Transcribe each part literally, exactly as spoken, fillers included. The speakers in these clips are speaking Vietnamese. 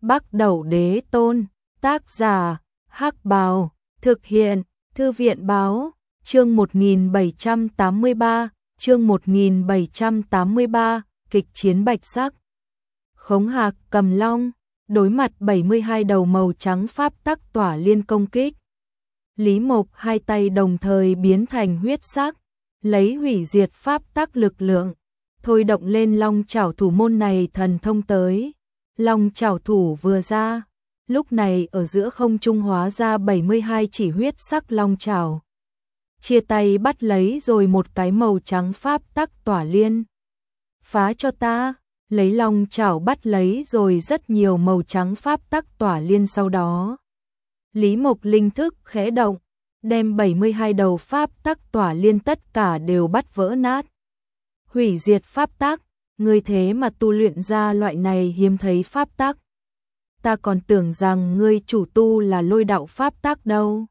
Bắc Đẩu Đế Tôn, tác giả, Hắc Bào, thực hiện, Thư viện Báo, chương một nghìn bảy trăm tám mươi ba, chương một nghìn bảy trăm tám mươi ba, kịch chiến bạch sắc. Khống Hạc Cầm Long, đối mặt bảy mươi hai đầu màu trắng pháp tắc tỏa liên công kích. Lý Mộc hai tay đồng thời biến thành huyết sắc, lấy hủy diệt pháp tắc lực lượng, thôi động lên long chảo thủ môn này thần thông tới. Long chảo thủ vừa ra, lúc này ở giữa không trung hóa ra bảy mươi hai chỉ huyết sắc long chảo. Chia tay bắt lấy rồi một cái màu trắng pháp tắc tỏa liên. Phá cho ta, lấy long chảo bắt lấy rồi rất nhiều màu trắng pháp tắc tỏa liên sau đó. Lý Mộc linh thức khẽ động, đem bảy mươi hai đầu pháp tắc tỏa liên tất cả đều bắt vỡ nát. Hủy diệt pháp tắc, ngươi thế mà tu luyện ra loại này hiếm thấy pháp tắc. Ta còn tưởng rằng ngươi chủ tu là lôi đạo pháp tắc đâu.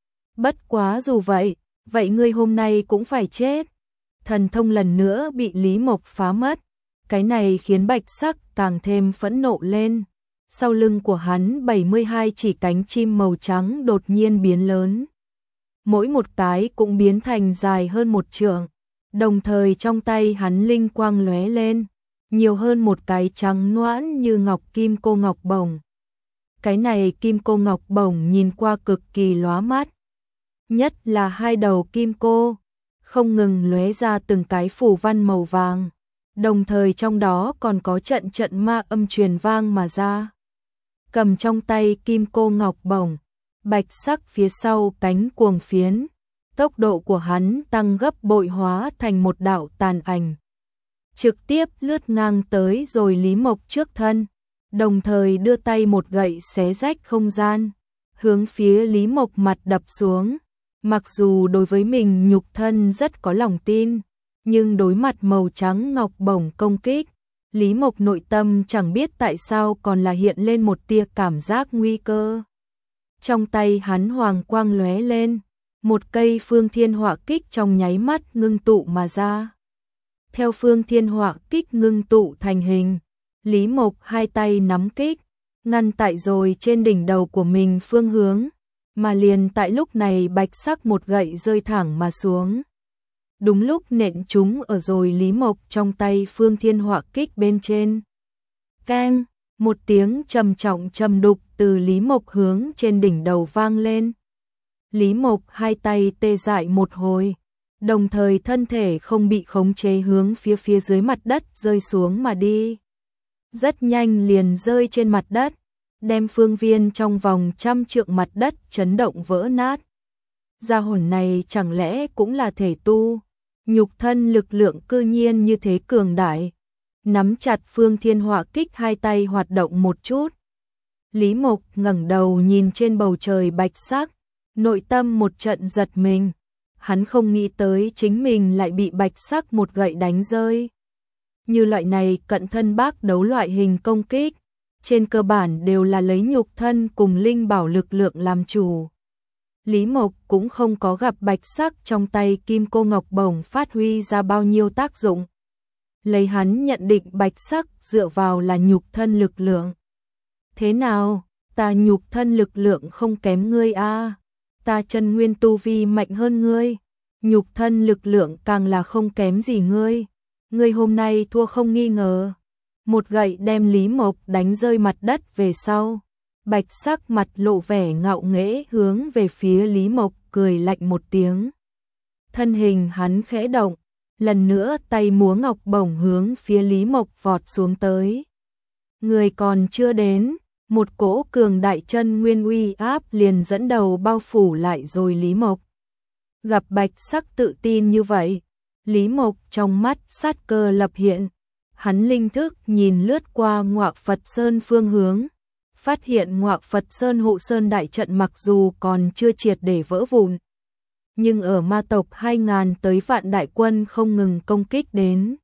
Bất quá dù vậy, vậy ngươi hôm nay cũng phải chết. Thần thông lần nữa bị Lý Mộc phá mất, cái này khiến bạch sắc càng thêm phẫn nộ lên. Sau lưng của hắn bảy mươi hai chỉ cánh chim màu trắng đột nhiên biến lớn. Mỗi một cái cũng biến thành dài hơn một trượng. Đồng thời trong tay hắn linh quang lóe lên, nhiều hơn một cái trắng noãn như ngọc kim cô ngọc bổng. Cái này kim cô ngọc bổng nhìn qua cực kỳ lóa mắt. Nhất là hai đầu kim cô, không ngừng lóe ra từng cái phù văn màu vàng. Đồng thời trong đó còn có trận trận ma âm truyền vang mà ra. Cầm trong tay kim cô ngọc bổng, bạch sắc phía sau cánh cuồng phiến. Tốc độ của hắn tăng gấp bội hóa thành một đạo tàn ảnh. Trực tiếp lướt ngang tới rồi Lý Mộc trước thân, đồng thời đưa tay một gậy xé rách không gian, hướng phía Lý Mộc mặt đập xuống. Mặc dù đối với mình nhục thân rất có lòng tin, nhưng đối mặt màu trắng ngọc bổng công kích, Lý Mộc nội tâm chẳng biết tại sao còn là hiện lên một tia cảm giác nguy cơ. Trong tay hắn hoàng quang lóe lên, một cây phương thiên họa kích trong nháy mắt ngưng tụ mà ra. Theo phương thiên họa kích ngưng tụ thành hình, Lý Mộc hai tay nắm kích, ngăn tại rồi trên đỉnh đầu của mình phương hướng, mà liền tại lúc này bạch sắc một gậy rơi thẳng mà xuống. Đúng lúc nện chúng ở rồi Lý Mộc trong tay phương thiên họa kích bên trên. Keng, một tiếng trầm trọng trầm đục từ Lý Mộc hướng trên đỉnh đầu vang lên. Lý Mộc hai tay tê dại một hồi, đồng thời thân thể không bị khống chế hướng phía phía dưới mặt đất rơi xuống mà đi. Rất nhanh liền rơi trên mặt đất, đem phương viên trong vòng trăm trượng mặt đất chấn động vỡ nát. Gia hồn này chẳng lẽ cũng là thể tu, nhục thân lực lượng cư nhiên như thế cường đại. Nắm chặt phương thiên họa kích hai tay hoạt động một chút. Lý Mộc ngẩng đầu nhìn trên bầu trời bạch sắc, nội tâm một trận giật mình, hắn không nghĩ tới chính mình lại bị bạch sắc một gậy đánh rơi. Như loại này cận thân bác đấu loại hình công kích, trên cơ bản đều là lấy nhục thân cùng linh bảo lực lượng làm chủ. Lý Mộc cũng không có gặp bạch sắc trong tay kim cô ngọc bổng phát huy ra bao nhiêu tác dụng. Lấy hắn nhận định bạch sắc dựa vào là nhục thân lực lượng. Thế nào, ta nhục thân lực lượng không kém ngươi a? À? Ta chân nguyên tu vi mạnh hơn ngươi, nhục thân lực lượng càng là không kém gì ngươi. Ngươi hôm nay thua không nghi ngờ. Một gậy đem Lý Mộc đánh rơi mặt đất về sau. Bạch sắc mặt lộ vẻ ngạo nghễ hướng về phía Lý Mộc cười lạnh một tiếng. Thân hình hắn khẽ động, lần nữa tay múa ngọc bổng hướng phía Lý Mộc vọt xuống tới. Người còn chưa đến, một cỗ cường đại chân nguyên uy áp liền dẫn đầu bao phủ lại rồi Lý Mộc. Gặp bạch sắc tự tin như vậy, Lý Mộc trong mắt sát cơ lập hiện, hắn linh thức nhìn lướt qua Ngọa Phật Sơn phương hướng, phát hiện Ngọa Phật Sơn hộ sơn đại trận mặc dù còn chưa triệt để vỡ vụn, nhưng ở ma tộc hai ngàn tới vạn đại quân không ngừng công kích đến,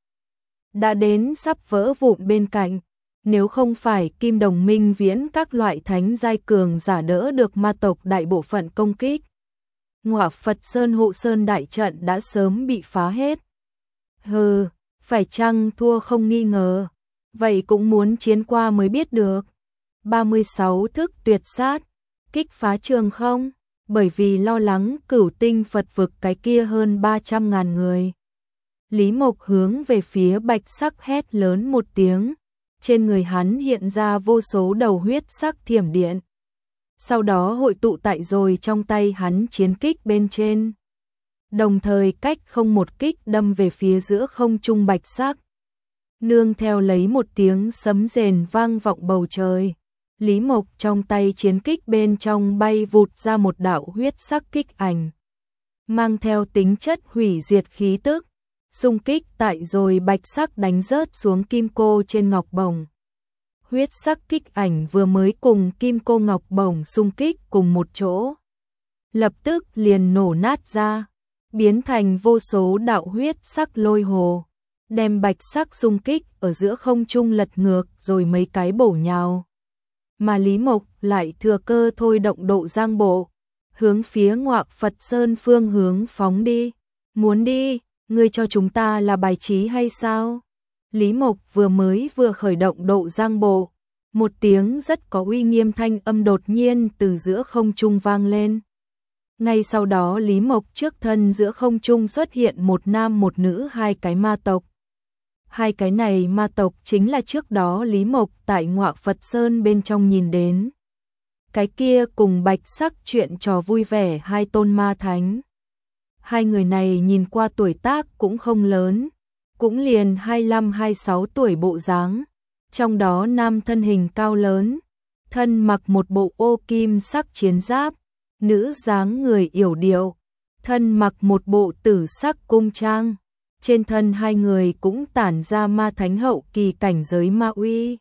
đã đến sắp vỡ vụn bên cạnh. Nếu không phải Kim Đồng Minh Viễn các loại thánh giai cường giả đỡ được ma tộc đại bộ phận công kích, Ngọa Phật Sơn hộ sơn đại trận đã sớm bị phá hết. Hừ, phải chăng thua không nghi ngờ, vậy cũng muốn chiến qua mới biết được. ba mươi sáu thức tuyệt sát, kích phá trường không, bởi vì lo lắng Cửu Tinh Phật vực cái kia hơn ba trăm ngàn người. Lý Mộc hướng về phía bạch sắc hét lớn một tiếng, trên người hắn hiện ra vô số đầu huyết sắc thiểm điện. Sau đó hội tụ tại rồi trong tay hắn chiến kích bên trên. Đồng thời cách không một kích đâm về phía giữa không trung bạch sắc. Nương theo lấy một tiếng sấm rền vang vọng bầu trời. Lý Mộc trong tay chiến kích bên trong bay vụt ra một đạo huyết sắc kích ảnh. Mang theo tính chất hủy diệt khí tức. Xung kích tại rồi bạch sắc đánh rớt xuống kim cô trên ngọc bổng. Huyết sắc kích ảnh vừa mới cùng kim cô ngọc bổng xung kích cùng một chỗ. Lập tức liền nổ nát ra, biến thành vô số đạo huyết sắc lôi hồ. Đem bạch sắc xung kích ở giữa không trung lật ngược rồi mấy cái bổ nhào. Mà Lý Mộc lại thừa cơ thôi động độ giang bộ, hướng phía Ngọa Phật Sơn phương hướng phóng đi. Muốn đi, ngươi cho chúng ta là bài trí hay sao? Lý Mộc vừa mới vừa khởi động độ giang bộ, một tiếng rất có uy nghiêm thanh âm đột nhiên từ giữa không trung vang lên. Ngay sau đó Lý Mộc trước thân giữa không trung xuất hiện một nam một nữ hai cái ma tộc. Hai cái này ma tộc chính là trước đó Lý Mộc tại Ngọa Phật Sơn bên trong nhìn đến. Cái kia cùng bạch sắc chuyện trò vui vẻ hai tôn ma thánh. Hai người này nhìn qua tuổi tác cũng không lớn, cũng liền hai mươi lăm hai mươi sáu tuổi bộ dáng. Trong đó nam thân hình cao lớn, thân mặc một bộ ô kim sắc chiến giáp, nữ dáng người yểu điệu, thân mặc một bộ tử sắc cung trang. Trên thân hai người cũng tản ra ma thánh hậu kỳ cảnh giới ma uy.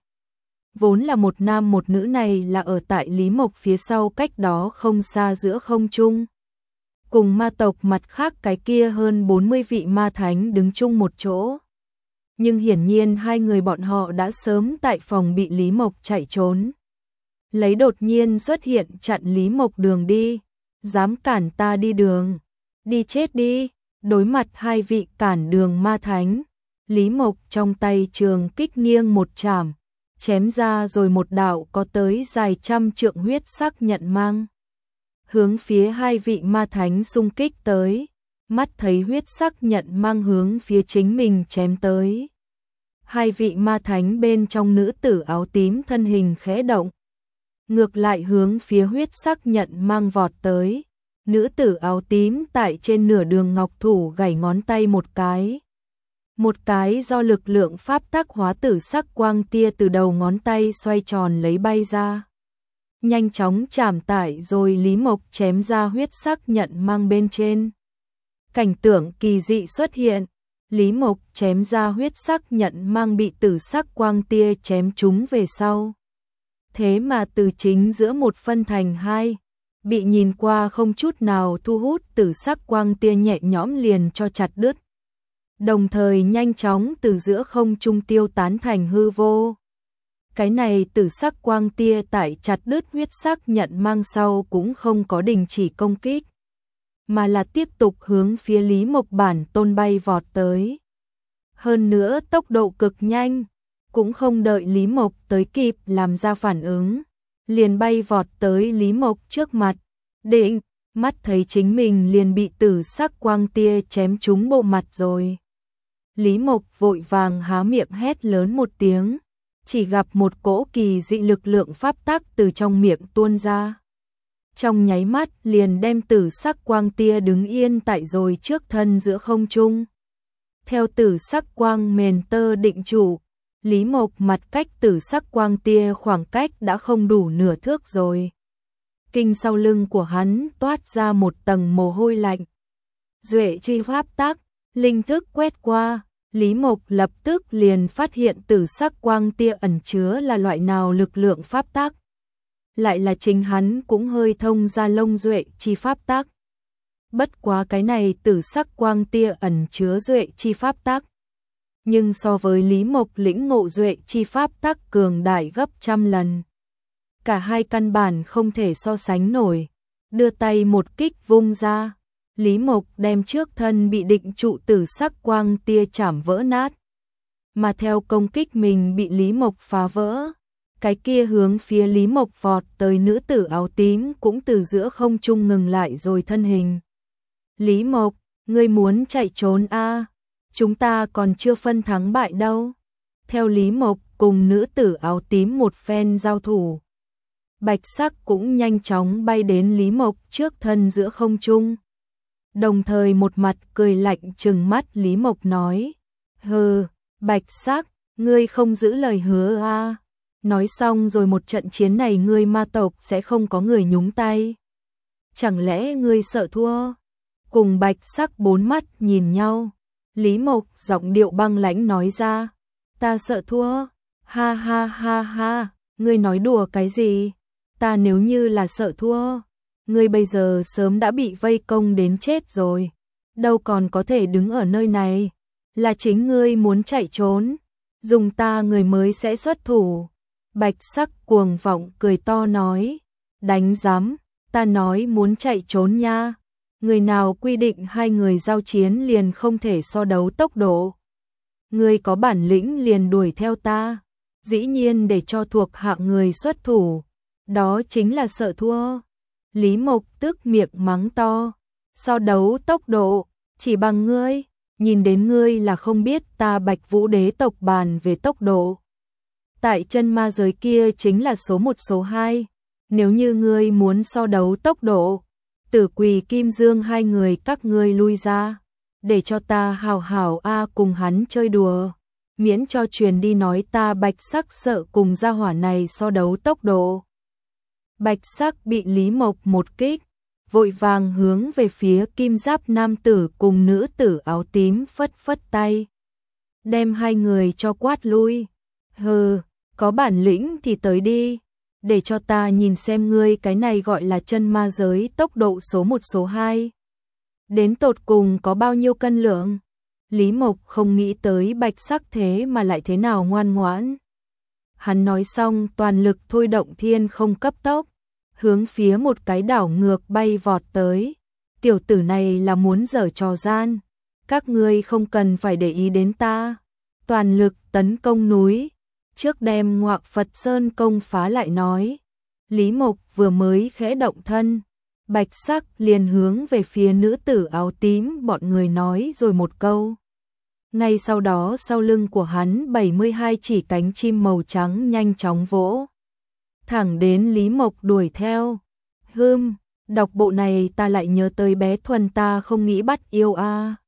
Vốn là một nam một nữ này là ở tại Lý Mộc phía sau cách đó không xa giữa không trung. Cùng ma tộc mặt khác cái kia hơn bốn mươi vị ma thánh đứng chung một chỗ. Nhưng hiển nhiên hai người bọn họ đã sớm tại phòng bị Lý Mộc chạy trốn. Lấy đột nhiên xuất hiện chặn Lý Mộc đường đi. Dám cản ta đi đường. Đi chết đi. Đối mặt hai vị cản đường ma thánh. Lý Mộc trong tay trường kích nghiêng một chảm. Chém ra rồi một đạo có tới dài trăm trượng huyết sắc nhận mang. Hướng phía hai vị ma thánh xung kích tới. Mắt thấy huyết sắc nhận mang hướng phía chính mình chém tới. Hai vị ma thánh bên trong nữ tử áo tím thân hình khẽ động. Ngược lại hướng phía huyết sắc nhận mang vọt tới. Nữ tử áo tím tại trên nửa đường ngọc thủ gảy ngón tay một cái. Một cái do lực lượng pháp tắc hóa tử sắc quang tia từ đầu ngón tay xoay tròn lấy bay ra. Nhanh chóng chạm tải rồi Lý Mộc chém ra huyết sắc nhận mang bên trên. Cảnh tượng kỳ dị xuất hiện. Lý Mộc chém ra huyết sắc nhận mang bị tử sắc quang tia chém trúng về sau. Thế mà từ chính giữa một phân thành hai. Bị nhìn qua không chút nào thu hút tử sắc quang tia nhẹ nhõm liền cho chặt đứt. Đồng thời nhanh chóng từ giữa không trung tiêu tán thành hư vô. Cái này tử sắc quang tia tại chặt đứt huyết sắc nhận mang sau cũng không có đình chỉ công kích. Mà là tiếp tục hướng phía Lý Mộc bản tôn bay vọt tới. Hơn nữa tốc độ cực nhanh. Cũng không đợi Lý Mộc tới kịp làm ra phản ứng. Liền bay vọt tới Lý Mộc trước mặt. Định, mắt thấy chính mình liền bị tử sắc quang tia chém trúng bộ mặt rồi. Lý Mộc vội vàng há miệng hét lớn một tiếng. Chỉ gặp một cỗ kỳ dị lực lượng pháp tắc từ trong miệng tuôn ra. Trong nháy mắt liền đem tử sắc quang tia đứng yên tại rồi trước thân giữa không trung. Theo tử sắc quang mền tơ định chủ, Lý Mộc mặt cách tử sắc quang tia khoảng cách đã không đủ nửa thước rồi. Kinh sau lưng của hắn toát ra một tầng mồ hôi lạnh. Duệ chi pháp tắc, linh thức quét qua, Lý Mộc lập tức liền phát hiện tử sắc quang tia ẩn chứa là loại nào lực lượng pháp tắc. Lại là chính hắn cũng hơi thông ra lông duệ chi pháp tắc. Bất quá cái này tử sắc quang tia ẩn chứa duệ chi pháp tắc. Nhưng so với Lý Mộc lĩnh ngộ duệ chi pháp tắc cường đại gấp trăm lần. Cả hai căn bản không thể so sánh nổi. Đưa tay một kích vung ra. Lý Mộc đem trước thân bị định trụ tử sắc quang tia chảm vỡ nát. Mà theo công kích mình bị Lý Mộc phá vỡ. Cái kia hướng phía Lý Mộc vọt tới nữ tử áo tím cũng từ giữa không trung ngừng lại rồi thân hình. Lý Mộc, ngươi muốn chạy trốn a? Chúng ta còn chưa phân thắng bại đâu. Theo Lý Mộc cùng nữ tử áo tím một phen giao thủ. Bạch Sắc cũng nhanh chóng bay đến Lý Mộc trước thân giữa không trung. Đồng thời một mặt cười lạnh trừng mắt Lý Mộc nói. Hừ, Bạch Sắc, ngươi không giữ lời hứa a? Nói xong rồi một trận chiến này ngươi ma tộc sẽ không có người nhúng tay. Chẳng lẽ ngươi sợ thua? Cùng Bạch Sắc bốn mắt nhìn nhau. Lý Mộc giọng điệu băng lãnh nói ra. Ta sợ thua? Ha ha ha ha, ngươi nói đùa cái gì? Ta nếu như là sợ thua, ngươi bây giờ sớm đã bị vây công đến chết rồi. Đâu còn có thể đứng ở nơi này. Là chính ngươi muốn chạy trốn. Dùng ta người mới sẽ xuất thủ. Bạch Sắc cuồng vọng cười to nói. Đánh giám, ta nói muốn chạy trốn nha. Người nào quy định hai người giao chiến liền không thể so đấu tốc độ. Ngươi có bản lĩnh liền đuổi theo ta. Dĩ nhiên để cho thuộc hạng người xuất thủ. Đó chính là sợ thua. Lý Mộc tức miệng mắng to. So đấu tốc độ, chỉ bằng ngươi. Nhìn đến ngươi là không biết ta Bạch Vũ đế tộc bàn về tốc độ. Tại chân ma giới kia chính là số một số hai. Nếu như ngươi muốn so đấu tốc độ, Tử Quỳ Kim Dương hai người các ngươi lui ra, để cho ta hào hào a cùng hắn chơi đùa, miễn cho truyền đi nói ta Bạch Sắc sợ cùng gia hỏa này so đấu tốc độ. Bạch Sắc bị Lý Mộc một kích, vội vàng hướng về phía kim giáp nam tử cùng nữ tử áo tím phất phất tay, đem hai người cho quát lui. Hừ, có bản lĩnh thì tới đi. Để cho ta nhìn xem ngươi cái này gọi là chân ma giới tốc độ số một số hai. Đến tột cùng có bao nhiêu cân lượng? Lý Mộc không nghĩ tới Bạch Sắc thế mà lại thế nào ngoan ngoãn. Hắn nói xong toàn lực thôi động thiên không cấp tốc, hướng phía một cái đảo ngược bay vọt tới. Tiểu tử này là muốn giở trò gian. Các ngươi không cần phải để ý đến ta. Toàn lực tấn công núi. Trước đem Ngọa Phật Sơn công phá lại nói. Lý Mộc vừa mới khẽ động thân, Bạch Sắc liền hướng về phía nữ tử áo tím bọn người nói rồi một câu. Ngay sau đó sau lưng của hắn bảy mươi hai chỉ cánh chim màu trắng nhanh chóng vỗ. Thẳng đến Lý Mộc đuổi theo. Hừm, đọc bộ này ta lại nhớ tới bé Thuần ta không nghĩ bắt yêu a.